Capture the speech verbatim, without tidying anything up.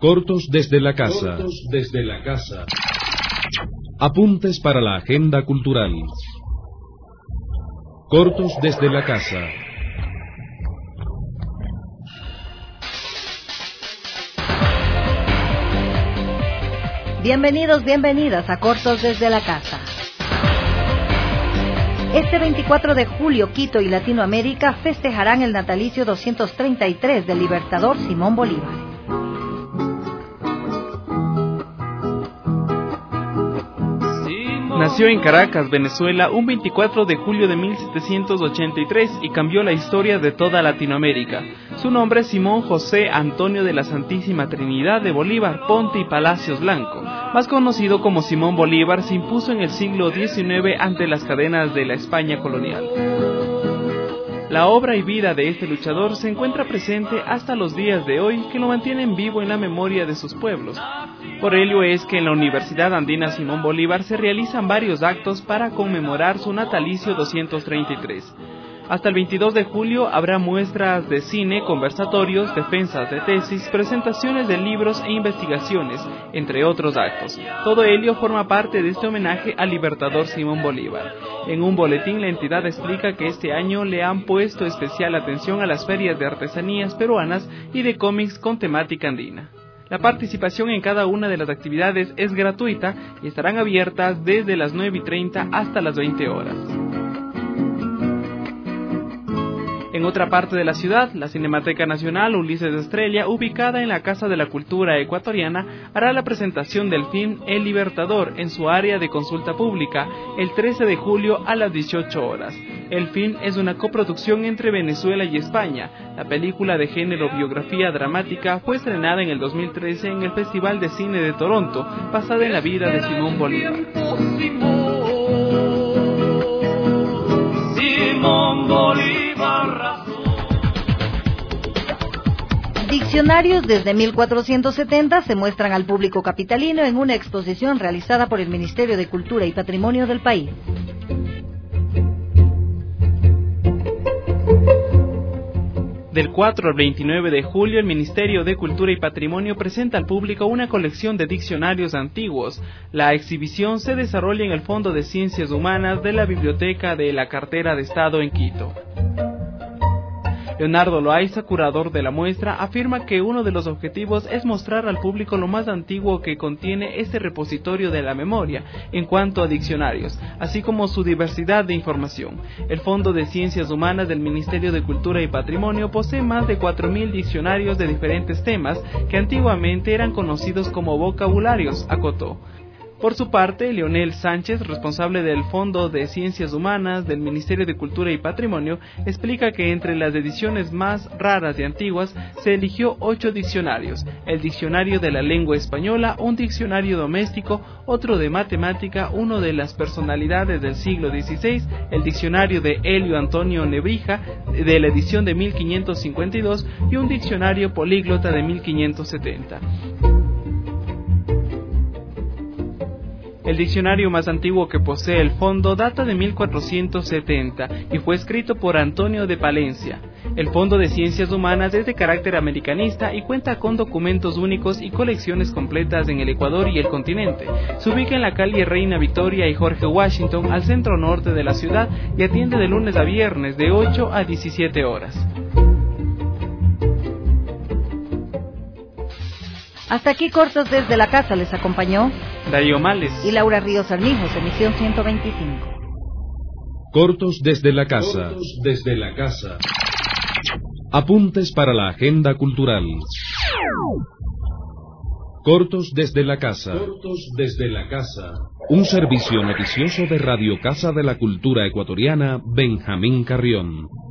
Cortos desde la casa. Cortos desde la casa. Apuntes para la agenda cultural. Cortos desde la casa. Bienvenidos, bienvenidas a Cortos desde la casa. Este veinticuatro de julio, Quito y Latinoamérica festejarán el natalicio doscientos treinta y tres del libertador Simón Bolívar. Nació en Caracas, Venezuela, un veinticuatro de julio de mil setecientos ochenta y tres y cambió la historia de toda Latinoamérica. Su nombre es Simón José Antonio de la Santísima Trinidad de Bolívar, Ponte y Palacios Blanco. Más conocido como Simón Bolívar, se impuso en el siglo diecinueve ante las cadenas de la España colonial. La obra y vida de este luchador se encuentra presente hasta los días de hoy, que lo mantienen vivo en la memoria de sus pueblos. Por ello es que en la Universidad Andina Simón Bolívar se realizan varios actos para conmemorar su natalicio doscientos treinta y tres. Hasta el veintidós de julio habrá muestras de cine, conversatorios, defensas de tesis, presentaciones de libros e investigaciones, entre otros actos. Todo ello forma parte de este homenaje al libertador Simón Bolívar. En un boletín la entidad explica que este año le han puesto especial atención a las ferias de artesanías peruanas y de cómics con temática andina. La participación en cada una de las actividades es gratuita y estarán abiertas desde las nueve y treinta hasta las veinte horas. En otra parte de la ciudad, la Cinemateca Nacional Ulises Estrella, ubicada en la Casa de la Cultura Ecuatoriana, hará la presentación del film El Libertador en su área de consulta pública el trece de julio a las dieciocho horas. El film es una coproducción entre Venezuela y España. La película de género biografía dramática fue estrenada en el dos mil trece en el Festival de Cine de Toronto, basada en la vida de Simón Bolívar. Simón Bolívar. Diccionarios desde mil cuatrocientos setenta se muestran al público capitalino en una exposición realizada por el Ministerio de Cultura y Patrimonio del país. Del cuatro al veintinueve de julio, el Ministerio de Cultura y Patrimonio presenta al público una colección de diccionarios antiguos. La exhibición se desarrolla en el Fondo de Ciencias Humanas de la Biblioteca de la Cartera de Estado en Quito. Leonardo Loaiza, curador de la muestra, afirma que uno de los objetivos es mostrar al público lo más antiguo que contiene este repositorio de la memoria en cuanto a diccionarios, así como su diversidad de información. El Fondo de Ciencias Humanas del Ministerio de Cultura y Patrimonio posee más de cuatro mil diccionarios de diferentes temas que antiguamente eran conocidos como vocabularios, acotó. Por su parte, Leonel Sánchez, responsable del Fondo de Ciencias Humanas del Ministerio de Cultura y Patrimonio, explica que entre las ediciones más raras y antiguas se eligió ocho diccionarios: el Diccionario de la Lengua Española, un diccionario doméstico, otro de matemática, uno de las personalidades del siglo dieciséis, el Diccionario de Helio Antonio Nebrija, de la edición de mil quinientos cincuenta y dos, y un diccionario políglota de mil quinientos setenta. El diccionario más antiguo que posee el fondo data de mil cuatrocientos setenta y fue escrito por Antonio de Palencia. El Fondo de Ciencias Humanas es de carácter americanista y cuenta con documentos únicos y colecciones completas en el Ecuador y el continente. Se ubica en la calle Reina Victoria y Jorge Washington, al centro norte de la ciudad, y atiende de lunes a viernes de ocho a diecisiete horas. Hasta aquí Cortos desde la casa, les acompañó Darío Males y Laura Ríos Armijos, emisión ciento veinticinco. Cortos desde la casa. Cortos desde la casa. Apuntes para la agenda cultural. Cortos desde la casa. Cortos desde la casa. Un servicio noticioso de Radio Casa de la Cultura Ecuatoriana, Benjamín Carrión.